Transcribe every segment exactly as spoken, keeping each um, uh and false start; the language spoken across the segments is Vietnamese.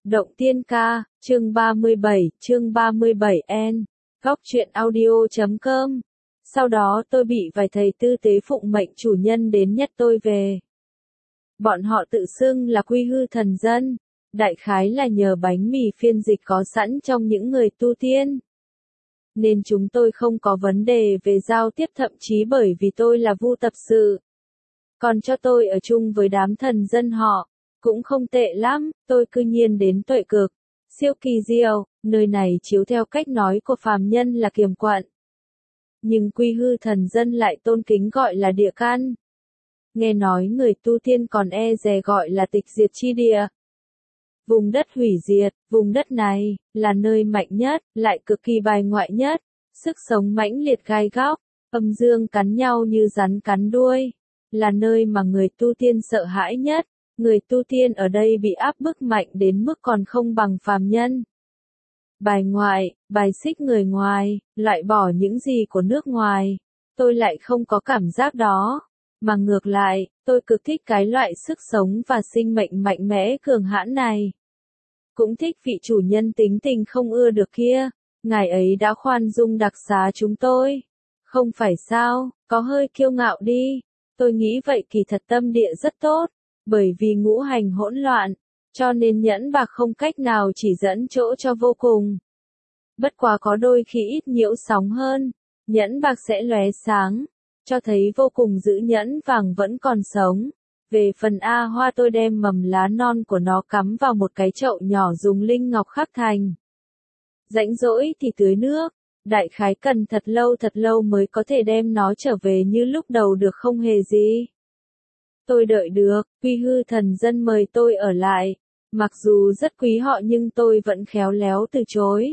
Động Tiên Ca, chương ba mươi bảy, chương ba mươi bảy N. Góc truyện audio chấm com. Sau đó tôi bị vài thầy tư tế phụng mệnh chủ nhân đến nhét tôi về. Bọn họ tự xưng là Quy Hư Thần Dân, đại khái là nhờ bánh mì phiên dịch có sẵn trong những người tu tiên. Nên chúng tôi không có vấn đề về giao tiếp, thậm chí bởi vì tôi là Vu tập sự. Còn cho tôi ở chung với đám thần dân họ, cũng không tệ lắm. Tôi cư nhiên đến Tuệ Cực, siêu kỳ diệu, nơi này chiếu theo cách nói của phàm nhân là kiềm quận. Nhưng Quy Hư Thần Dân lại tôn kính gọi là địa căn. Nghe nói người tu tiên còn e dè gọi là tịch diệt chi địa. Vùng đất hủy diệt, vùng đất này, là nơi mạnh nhất, lại cực kỳ bài ngoại nhất, sức sống mãnh liệt gai góc, âm dương cắn nhau như rắn cắn đuôi, là nơi mà người tu tiên sợ hãi nhất. Người tu tiên ở đây bị áp bức mạnh đến mức còn không bằng phàm nhân. Bài ngoại, bài xích người ngoài, loại bỏ những gì của nước ngoài. Tôi lại không có cảm giác đó. Mà ngược lại, tôi cực thích cái loại sức sống và sinh mệnh mạnh mẽ cường hãn này. Cũng thích vị chủ nhân tính tình không ưa được kia. Ngài ấy đã khoan dung đặc xá chúng tôi. Không phải sao, có hơi kiêu ngạo đi. Tôi nghĩ vậy kỳ thật tâm địa rất tốt. Bởi vì ngũ hành hỗn loạn, cho nên nhẫn bạc không cách nào chỉ dẫn chỗ cho vô cùng. Bất quá có đôi khi ít nhiễu sóng hơn, nhẫn bạc sẽ lóe sáng, cho thấy vô cùng giữ nhẫn vàng vẫn còn sống. Về phần A Hoa, tôi đem mầm lá non của nó cắm vào một cái chậu nhỏ dùng linh ngọc khắc thành. Rãnh rỗi thì tưới nước, đại khái cần thật lâu thật lâu mới có thể đem nó trở về như lúc đầu được, không hề gì. Tôi đợi được, Quy Hư Thần Dân mời tôi ở lại. Mặc dù rất quý họ nhưng tôi vẫn khéo léo từ chối.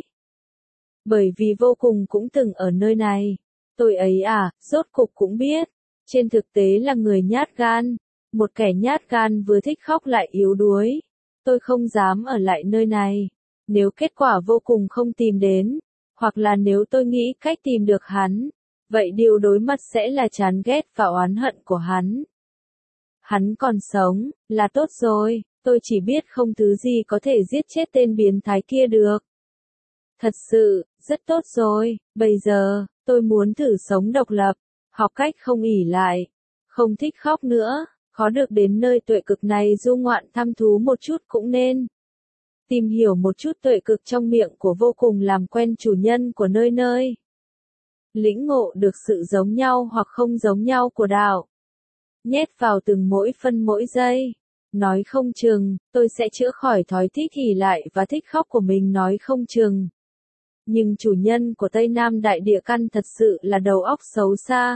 Bởi vì vô cùng cũng từng ở nơi này. Tôi ấy à, rốt cục cũng biết. Trên thực tế là người nhát gan. Một kẻ nhát gan vừa thích khóc lại yếu đuối. Tôi không dám ở lại nơi này. Nếu kết quả vô cùng không tìm đến, hoặc là nếu tôi nghĩ cách tìm được hắn, vậy điều đối mặt sẽ là chán ghét và oán hận của hắn. Hắn còn sống, là tốt rồi, tôi chỉ biết không thứ gì có thể giết chết tên biến thái kia được. Thật sự, rất tốt rồi, bây giờ, tôi muốn thử sống độc lập, học cách không ỷ lại, không thích khóc nữa, khó được đến nơi Tuệ Cực này du ngoạn thăm thú một chút cũng nên. Tìm hiểu một chút Tuệ Cực trong miệng của vô cùng, làm quen chủ nhân của nơi nơi. Lĩnh ngộ được sự giống nhau hoặc không giống nhau của đạo. Nhét vào từng mỗi phân mỗi giây. Nói không chừng, tôi sẽ chữa khỏi thói thích ỷ lại và thích khóc của mình, nói không chừng. Nhưng chủ nhân của Tây Nam Đại Địa Căn thật sự là đầu óc xấu xa.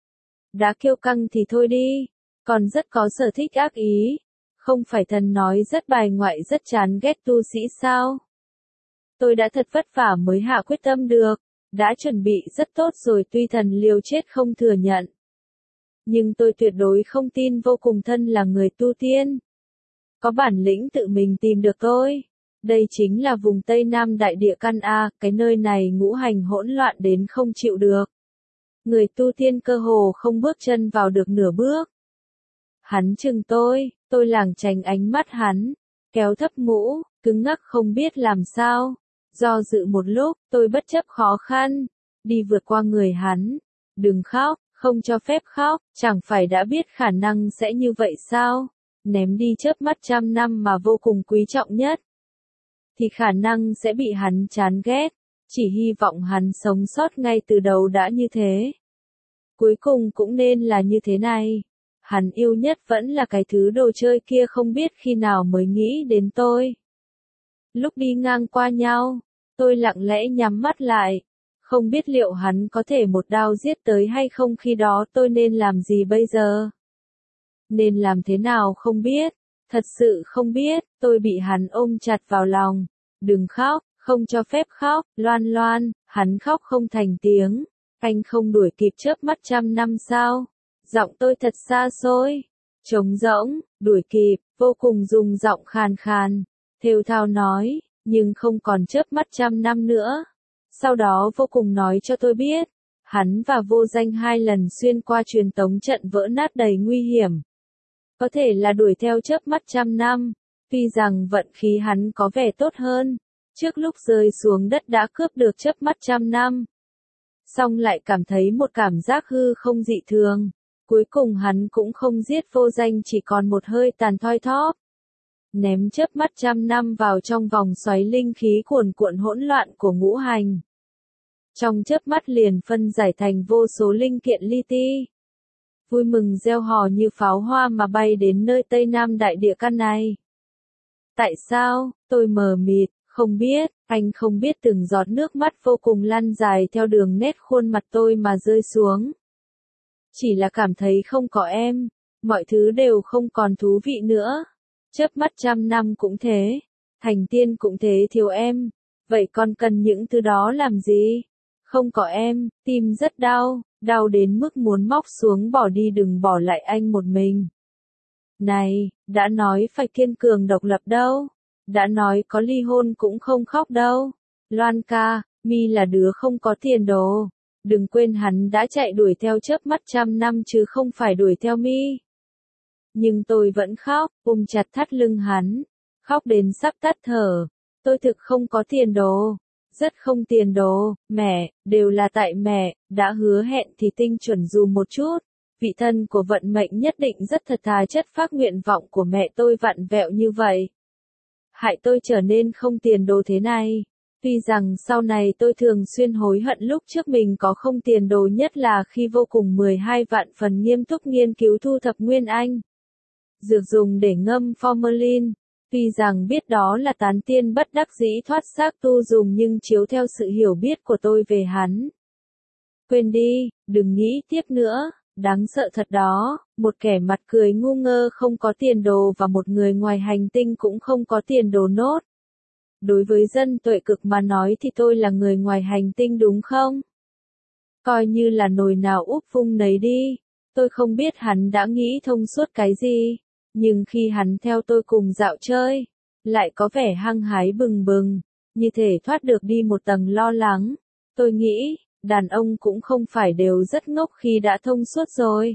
Đã kiêu căng thì thôi đi, còn rất có sở thích ác ý. Không phải thần nói rất bài ngoại rất chán ghét tu sĩ sao? Tôi đã thật vất vả mới hạ quyết tâm được, đã chuẩn bị rất tốt rồi, tuy thần liều chết không thừa nhận. Nhưng tôi tuyệt đối không tin vô cùng thân là người tu tiên. Có bản lĩnh tự mình tìm được tôi. Đây chính là vùng Tây Nam Đại Địa Căn A, cái nơi này ngũ hành hỗn loạn đến không chịu được. Người tu tiên cơ hồ không bước chân vào được nửa bước. Hắn chừng tôi, tôi lảng tránh ánh mắt hắn, kéo thấp mũ, cứng ngắc không biết làm sao. Do dự một lúc, tôi bất chấp khó khăn, đi vượt qua người hắn. Đừng khóc. Không cho phép khóc, chẳng phải đã biết khả năng sẽ như vậy sao? Ném đi chớp mắt trăm năm mà vô cùng quý trọng nhất, thì khả năng sẽ bị hắn chán ghét. Chỉ hy vọng hắn sống sót ngay từ đầu đã như thế. Cuối cùng cũng nên là như thế này. Hắn yêu nhất vẫn là cái thứ đồ chơi kia, không biết khi nào mới nghĩ đến tôi. Lúc đi ngang qua nhau, tôi lặng lẽ nhắm mắt lại. Không biết liệu hắn có thể một đao giết tới hay không, khi đó tôi nên làm gì bây giờ? Nên làm thế nào không biết, thật sự không biết. Tôi bị hắn ôm chặt vào lòng. Đừng khóc, không cho phép khóc, Loan Loan. Hắn khóc không thành tiếng. Anh không đuổi kịp chớp mắt trăm năm sao? Giọng tôi thật xa xôi, trống rỗng. Đuổi kịp, vô cùng dùng giọng khàn khàn, thều thào nói, nhưng không còn chớp mắt trăm năm nữa. Sau đó vô cùng nói cho tôi biết, hắn và Vô Danh hai lần xuyên qua truyền tống trận vỡ nát đầy nguy hiểm. Có thể là đuổi theo chớp mắt trăm năm, Tuy rằng vận khí hắn có vẻ tốt hơn, trước lúc rơi xuống đất đã cướp được chớp mắt trăm năm. Song lại cảm thấy một cảm giác hư không dị thường, cuối cùng hắn cũng không giết vô danh, chỉ còn một hơi tàn thoi thóp. Ném chớp mắt trăm năm vào trong vòng xoáy linh khí cuồn cuộn hỗn loạn của ngũ hành. Trong chớp mắt liền phân giải thành vô số linh kiện li ti. Vui mừng reo hò như pháo hoa mà bay đến nơi Tây Nam đại địa căn này. Tại sao? Tôi mờ mịt, không biết, anh không biết từng giọt nước mắt vô cùng lăn dài theo đường nét khuôn mặt tôi mà rơi xuống. Chỉ là cảm thấy không có em, mọi thứ đều không còn thú vị nữa. Chớp mắt trăm năm cũng thế, thành tiên cũng thế, thiếu em. Vậy con cần những thứ đó làm gì? Không có em, tim rất đau, đau đến mức muốn móc xuống bỏ đi, đừng bỏ lại anh một mình. Này, đã nói phải kiên cường độc lập đâu. Đã nói có ly hôn cũng không khóc đâu. Loan ca, Mi là đứa không có tiền đồ. Đừng quên hắn đã chạy đuổi theo chớp mắt trăm năm chứ không phải đuổi theo Mi. Nhưng tôi vẫn khóc, ôm chặt thắt lưng hắn. Khóc đến sắp tắt thở. Tôi thực không có tiền đồ. Rất không tiền đồ, mẹ, đều là tại mẹ, đã hứa hẹn thì tinh chuẩn dù một chút. Vị thân của vận mệnh nhất định rất thật thà chất phác nguyện vọng của mẹ tôi vặn vẹo như vậy. Hại tôi trở nên không tiền đồ thế này. Tuy rằng sau này tôi thường xuyên hối hận lúc trước mình có không tiền đồ, nhất là khi vô cùng mười hai vạn phần nghiêm túc nghiên cứu thu thập nguyên anh. Dược dùng để ngâm formalin. Tuy rằng biết đó là tán tiên bất đắc dĩ thoát xác tu dùng, nhưng chiếu theo sự hiểu biết của tôi về hắn. Quên đi, đừng nghĩ tiếp nữa, đáng sợ thật đó, một kẻ mặt cười ngu ngơ không có tiền đồ và một người ngoài hành tinh cũng không có tiền đồ nốt. Đối với dân tuệ cực mà nói thì tôi là người ngoài hành tinh đúng không? Coi như là nồi nào úp vung nấy đi, tôi không biết hắn đã nghĩ thông suốt cái gì. Nhưng khi hắn theo tôi cùng dạo chơi, lại có vẻ hăng hái bừng bừng, như thể thoát được đi một tầng lo lắng. Tôi nghĩ, đàn ông cũng không phải đều rất ngốc khi đã thông suốt rồi.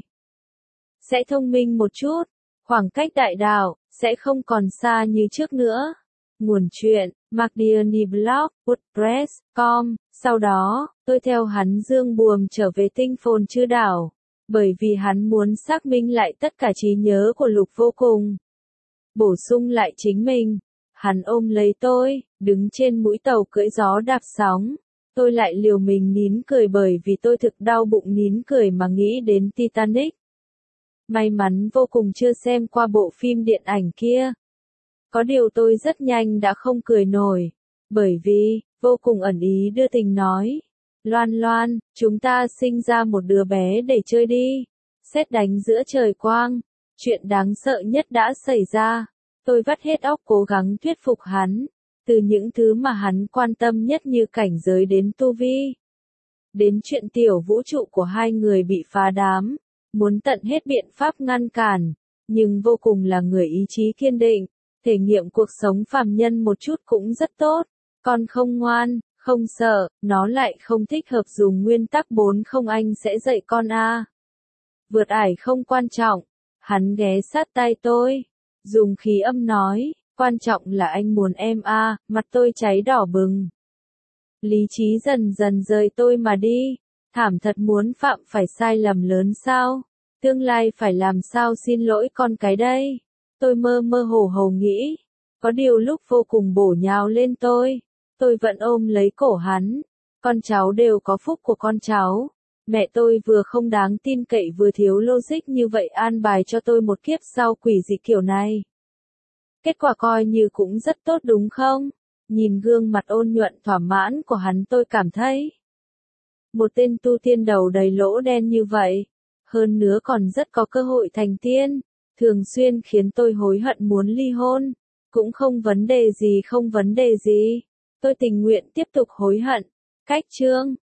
Sẽ thông minh một chút, khoảng cách đại đạo, sẽ không còn xa như trước nữa. Nguồn chuyện, McDiarny Blog, WordPress chấm com. Sau đó, tôi theo hắn dương buồm trở về tinh phồn chư đảo. Bởi vì hắn muốn xác minh lại tất cả trí nhớ của Lục Vô Cùng. Bổ sung lại chính mình. Hắn ôm lấy tôi, đứng trên mũi tàu cưỡi gió đạp sóng. Tôi lại liều mình nín cười bởi vì tôi thực đau bụng nín cười mà nghĩ đến Titanic. May mắn Vô Cùng chưa xem qua bộ phim điện ảnh kia. Có điều tôi rất nhanh đã không cười nổi. Bởi vì, Vô Cùng ẩn ý đưa tình nói. Loan Loan, chúng ta sinh ra một đứa bé để chơi đi. Sét đánh giữa trời quang. Chuyện đáng sợ nhất đã xảy ra. Tôi vắt hết óc cố gắng thuyết phục hắn. Từ những thứ mà hắn quan tâm nhất như cảnh giới đến tu vi. Đến chuyện tiểu vũ trụ của hai người bị phá đám. Muốn tận hết biện pháp ngăn cản. Nhưng Vô Cùng là người ý chí kiên định. Thể nghiệm cuộc sống phàm nhân một chút cũng rất tốt. Con không ngoan. Không sợ, nó lại không thích hợp dùng nguyên tắc bốn không, anh sẽ dạy con a. Vượt ải không quan trọng. Hắn ghé sát tai tôi. Dùng khí âm nói, quan trọng là anh muốn em a. Mặt tôi cháy đỏ bừng. Lý trí dần dần rời tôi mà đi. Thảm thật, muốn phạm phải sai lầm lớn sao? Tương lai phải làm sao xin lỗi con cái đây? Tôi mơ mơ hồ hồ nghĩ. Có điều lúc Vô Cùng bổ nhào lên tôi. Tôi vẫn ôm lấy cổ hắn. Con cháu đều có phúc của con cháu. Mẹ tôi vừa không đáng tin cậy vừa thiếu logic như vậy an bài cho tôi một kiếp sau quỷ dị kiểu này. Kết quả coi như cũng rất tốt đúng không? Nhìn gương mặt ôn nhuận thỏa mãn của hắn tôi cảm thấy. Một tên tu tiên đầu đầy lỗ đen như vậy. Hơn nữa còn rất có cơ hội thành tiên. Thường xuyên khiến tôi hối hận muốn ly hôn. Cũng không vấn đề gì, không vấn đề gì. Tôi tình nguyện tiếp tục hối hận. Cách chương